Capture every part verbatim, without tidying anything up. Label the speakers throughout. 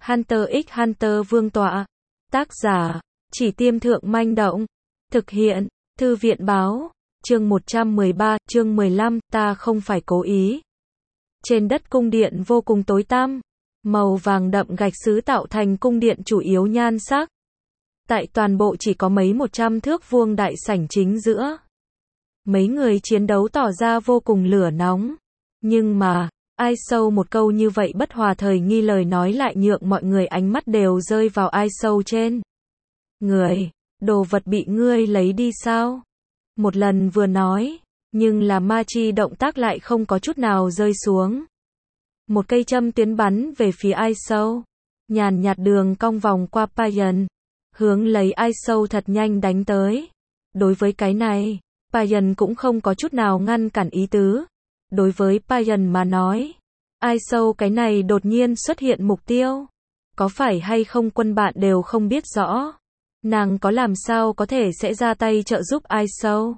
Speaker 1: Hunter x Hunter Vương tọa. Tác giả, Chỉ Tiêm Thượng Manh Động. Thực hiện, Thư viện Báo. Chương một trăm mười ba, chương mười lăm, ta không phải cố ý. Trên đất cung điện vô cùng tối tăm, màu vàng đậm gạch sứ tạo thành cung điện chủ yếu nhan sắc. Tại toàn bộ chỉ có mấy một trăm thước vuông đại sảnh chính giữa. Mấy người chiến đấu tỏ ra vô cùng lửa nóng. Nhưng mà, ai sâu một câu như vậy bất hòa thời nghi lời nói lại nhượng mọi người ánh mắt đều rơi vào ai sâu trên. Người, đồ vật bị ngươi lấy đi sao? Một lần vừa nói, nhưng là ma chi động tác lại không có chút nào rơi xuống. Một cây châm tuyến bắn về phía ai sâu. Nhàn nhạt đường cong vòng qua Payan, hướng lấy ai sâu thật nhanh đánh tới. Đối với cái này, Payan cũng không có chút nào ngăn cản ý tứ. Đối với Payan mà nói, ai sâu cái này đột nhiên xuất hiện mục tiêu. Có phải hay không quân bạn đều không biết rõ. Nàng có làm sao có thể sẽ ra tay trợ giúp ai sâu.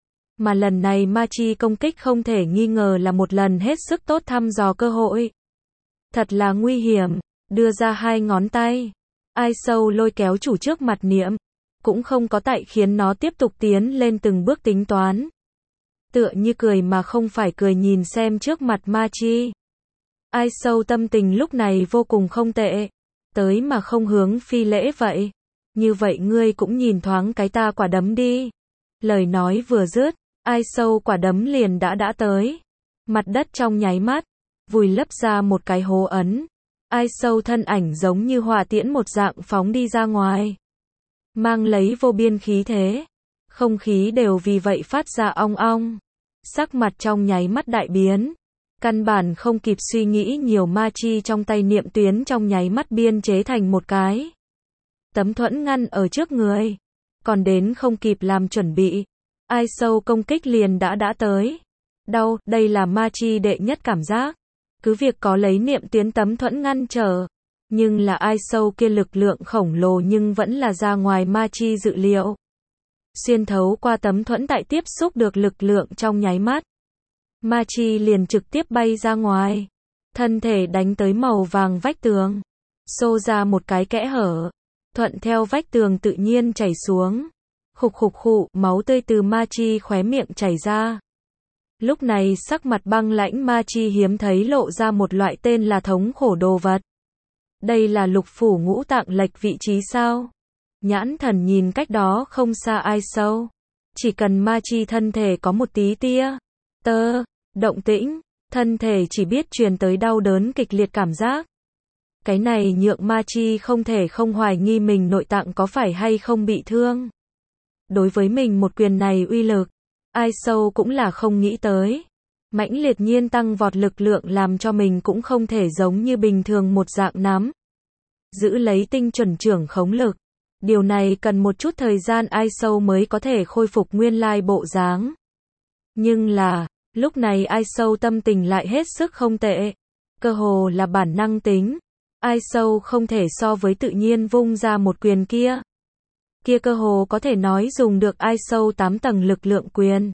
Speaker 1: Mà lần này ma chi công kích không thể nghi ngờ là một lần hết sức tốt thăm dò cơ hội. Thật là nguy hiểm, đưa ra hai ngón tay. Ai sâu lôi kéo chủ trước mặt niệm. Cũng không có tại khiến nó tiếp tục tiến lên từng bước tính toán. Tựa như cười mà không phải cười nhìn xem trước mặt ma chi. Ai sâu tâm tình lúc này vô cùng không tệ. Tới mà không hướng phi lễ vậy. Như vậy ngươi cũng nhìn thoáng cái ta quả đấm đi. Lời nói vừa dứt, ai sâu quả đấm liền đã đã tới. Mặt đất trong nháy mắt, vùi lấp ra một cái hố ấn. Ai sâu thân ảnh giống như hỏa tiễn một dạng phóng đi ra ngoài. Mang lấy vô biên khí thế. Không khí đều vì vậy phát ra ong ong. Sắc mặt trong nháy mắt đại biến. Căn bản không kịp suy nghĩ nhiều ma chi trong tay niệm tuyến trong nháy mắt biên chế thành một cái. Tấm thuẫn ngăn ở trước người. Còn đến không kịp làm chuẩn bị. Ai sâu công kích liền đã đã tới. Đau, đây là ma chi đệ nhất cảm giác. Cứ việc có lấy niệm tuyến tấm thuẫn ngăn trở. Nhưng là ai sâu kia lực lượng khổng lồ nhưng vẫn là ra ngoài ma chi dự liệu. Xuyên thấu qua tấm thuẫn tại tiếp xúc được lực lượng trong nháy mắt. Ma chi liền trực tiếp bay ra ngoài. Thân thể đánh tới màu vàng vách tường. Xô ra một cái kẽ hở. Thuận theo vách tường tự nhiên chảy xuống. Khục khục khụ, máu tươi từ ma chi khóe miệng chảy ra. Lúc này sắc mặt băng lãnh ma chi hiếm thấy lộ ra một loại tên là thống khổ đồ vật. Đây là lục phủ ngũ tạng lệch vị trí sao? Nhãn thần nhìn cách đó không xa ai sâu. Chỉ cần ma chi thân thể có một tí tia, tơ, động tĩnh, thân thể chỉ biết truyền tới đau đớn kịch liệt cảm giác. Cái này nhượng ma chi không thể không hoài nghi mình nội tạng có phải hay không bị thương. Đối với mình một quyền này uy lực, ai sâu cũng là không nghĩ tới. Mãnh liệt nhiên tăng vọt lực lượng làm cho mình cũng không thể giống như bình thường một dạng nắm. Giữ lấy tinh chuẩn trưởng khống lực. Điều này cần một chút thời gian ai sâu mới có thể khôi phục nguyên lai bộ dáng. Nhưng là, lúc này ai sâu tâm tình lại hết sức không tệ. Cơ hồ là bản năng tính. Ai sâu không thể so với tự nhiên vung ra một quyền kia. Kia cơ hồ có thể nói dùng được ai sâu tám tầng lực lượng quyền.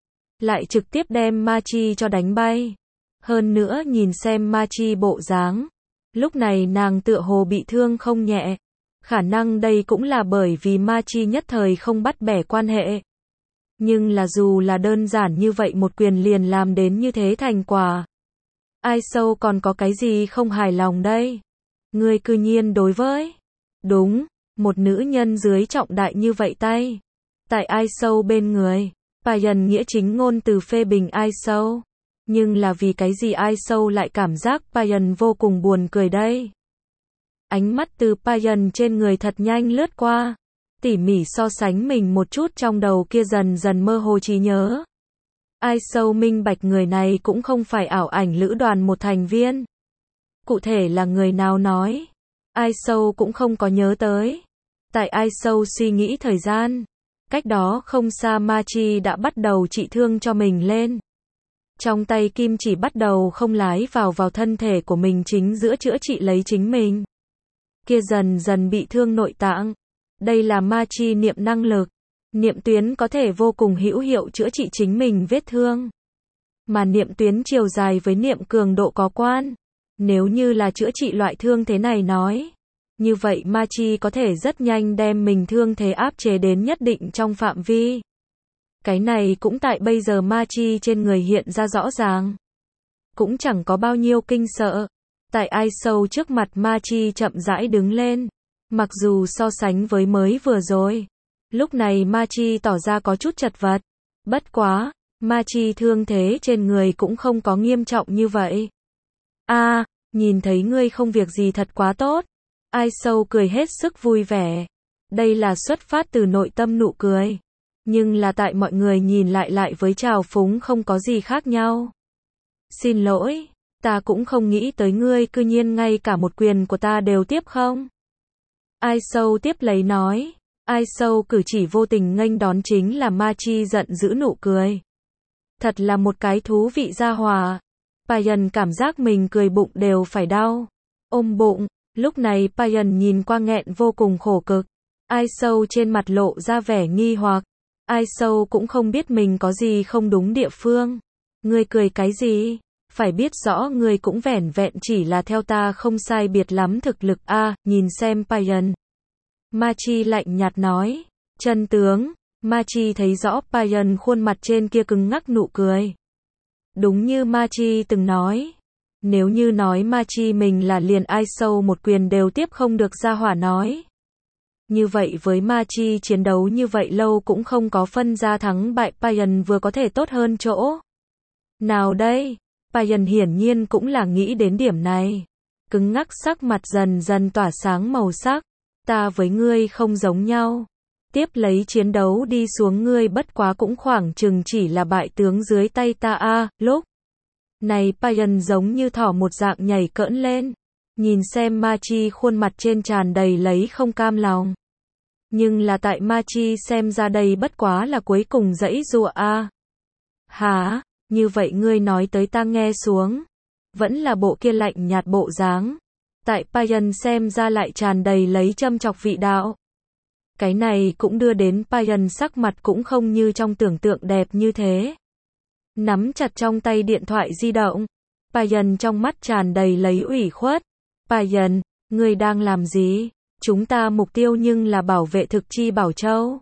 Speaker 1: Lại trực tiếp đem ma chi cho đánh bay. Hơn nữa nhìn xem ma chi bộ dáng. Lúc này nàng tựa hồ bị thương không nhẹ. Khả năng đây cũng là bởi vì ma chi nhất thời không bắt bẻ quan hệ. Nhưng là dù là đơn giản như vậy một quyền liền làm đến như thế thành quả. Ai sâu còn có cái gì không hài lòng đây? Ngươi cư nhiên đối với. Đúng, một nữ nhân dưới trọng đại như vậy tay. Tại ai sâu bên người. Payan nghĩa chính ngôn từ phê bình ai sâu. Nhưng là vì cái gì ai sâu lại cảm giác Payan vô cùng buồn cười đây? Ánh mắt từ Payan trên người thật nhanh lướt qua. Tỉ mỉ so sánh mình một chút trong đầu kia dần dần mơ hồ trí nhớ. Ai sâu minh bạch người này cũng không phải ảo ảnh lữ đoàn một thành viên. Cụ thể là người nào nói. Ai sâu cũng không có nhớ tới. Tại ai sâu suy nghĩ thời gian. Cách đó không xa ma chi đã bắt đầu trị thương cho mình lên. Trong tay kim chỉ bắt đầu không lái vào vào thân thể của mình chính giữa chữa trị lấy chính mình. Kia dần dần bị thương nội tạng. Đây là ma chi niệm năng lực. Niệm tuyến có thể vô cùng hữu hiệu chữa trị chính mình vết thương. Mà niệm tuyến chiều dài với niệm cường độ có quan. Nếu như là chữa trị loại thương thế này nói, như vậy ma chi có thể rất nhanh đem mình thương thế áp chế đến nhất định trong phạm vi. Cái này cũng tại bây giờ ma chi trên người hiện ra rõ ràng. Cũng chẳng có bao nhiêu kinh sợ. Tại ai sâu trước mặt ma chi chậm rãi đứng lên. Mặc dù so sánh với mới vừa rồi, lúc này ma chi tỏ ra có chút chật vật. Bất quá, ma chi thương thế trên người cũng không có nghiêm trọng như vậy. A, à, nhìn thấy ngươi không việc gì thật quá tốt. Ai sâu cười hết sức vui vẻ. Đây là xuất phát từ nội tâm nụ cười. Nhưng là tại mọi người nhìn lại lại với trào phúng không có gì khác nhau. Xin lỗi, ta cũng không nghĩ tới ngươi cư nhiên ngay cả một quyền của ta đều tiếp không. Ai sâu tiếp lấy nói. Ai sâu cử chỉ vô tình nghênh đón chính là ma chi giận dữ nụ cười. Thật là một cái thú vị gia hòa. Payan cảm giác mình cười bụng đều phải đau. Ôm bụng, lúc này Payan nhìn qua nghẹn vô cùng khổ cực. Ai sâu trên mặt lộ ra vẻ nghi hoặc. Ai sâu cũng không biết mình có gì không đúng địa phương. Ngươi cười cái gì? Phải biết rõ ngươi cũng vẻn vẹn chỉ là theo ta không sai biệt lắm thực lực a, à, nhìn xem Payan. Ma chi lạnh nhạt nói. Chân tướng, Ma chi thấy rõ Payan khuôn mặt trên kia cứng ngắc nụ cười. Đúng như Ma chi từng nói. Nếu như nói Ma chi mình là liền ai sâu một quyền đều tiếp không được ra hỏa nói. Như vậy với Ma chi chiến đấu như vậy lâu cũng không có phân ra thắng bại, Payan vừa có thể tốt hơn chỗ. Nào đây? Payan hiển nhiên cũng là nghĩ đến điểm này. Cứng ngắc sắc mặt dần dần tỏa sáng màu sắc. Ta với ngươi không giống nhau. Tiếp lấy chiến đấu đi xuống ngươi bất quá cũng khoảng chừng chỉ là bại tướng dưới tay ta a. À, lúc này Payan giống như thỏ một dạng nhảy cỡn lên. Nhìn xem Ma chi khuôn mặt trên tràn đầy lấy không cam lòng. Nhưng là tại Ma chi xem ra đây bất quá là cuối cùng dãy dụa a. À. Hả? Như vậy ngươi nói tới ta nghe xuống. Vẫn là bộ kia lạnh nhạt bộ dáng. Tại Payan xem ra lại tràn đầy lấy châm chọc vị đạo. Cái này cũng đưa đến Payan sắc mặt cũng không như trong tưởng tượng đẹp như thế. Nắm chặt trong tay điện thoại di động. Payan trong mắt tràn đầy lấy ủy khuất. Payan, ngươi đang làm gì? Chúng ta mục tiêu nhưng là bảo vệ thực chi Bảo Châu.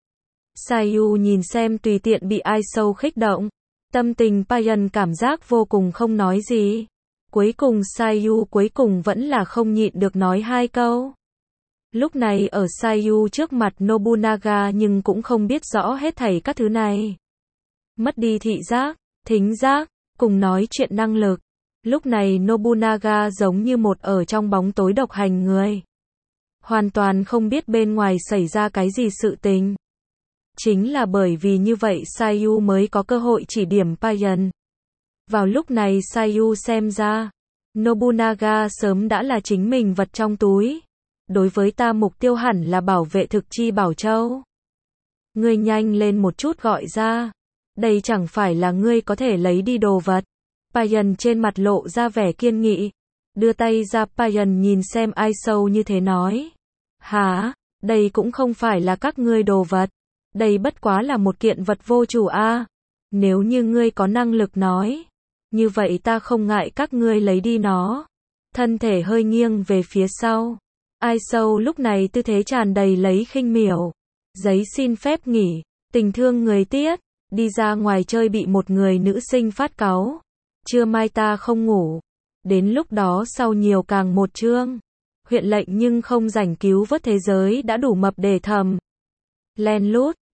Speaker 1: Sayu nhìn xem tùy tiện bị ai sâu khích động. Tâm tình Payan cảm giác vô cùng không nói gì. Cuối cùng Sayu cuối cùng vẫn là không nhịn được nói hai câu. Lúc này ở Sayu trước mặt Nobunaga nhưng cũng không biết rõ hết thảy các thứ này. Mất đi thị giác, thính giác, cùng nói chuyện năng lực. Lúc này Nobunaga giống như một ở trong bóng tối độc hành người. Hoàn toàn không biết bên ngoài xảy ra cái gì sự tình. Chính là bởi vì như vậy Sayu mới có cơ hội chỉ điểm Payan. Vào lúc này Sayu xem ra, Nobunaga sớm đã là chính mình vật trong túi. Đối với ta mục tiêu hẳn là bảo vệ thực chi Bảo Châu. Ngươi nhanh lên một chút gọi ra. Đây chẳng phải là ngươi có thể lấy đi đồ vật. Payan trên mặt lộ ra vẻ kiên nghị. Đưa tay ra Payan nhìn xem ai sâu như thế nói. Hả? Đây cũng không phải là các ngươi đồ vật. Đây bất quá là một kiện vật vô chủ a. À. Nếu như ngươi có năng lực nói. Như vậy ta không ngại các ngươi lấy đi nó. Thân thể hơi nghiêng về phía sau. Ai sâu lúc này tư thế tràn đầy lấy khinh miểu. Giấy xin phép nghỉ. Tình thương người tiết. Đi ra ngoài chơi bị một người nữ sinh phát cáu. Trưa mai ta không ngủ. Đến lúc đó sau nhiều càng một chương. Huyện lệnh nhưng không rảnh cứu vớt thế giới đã đủ mập để thầm. Len lút.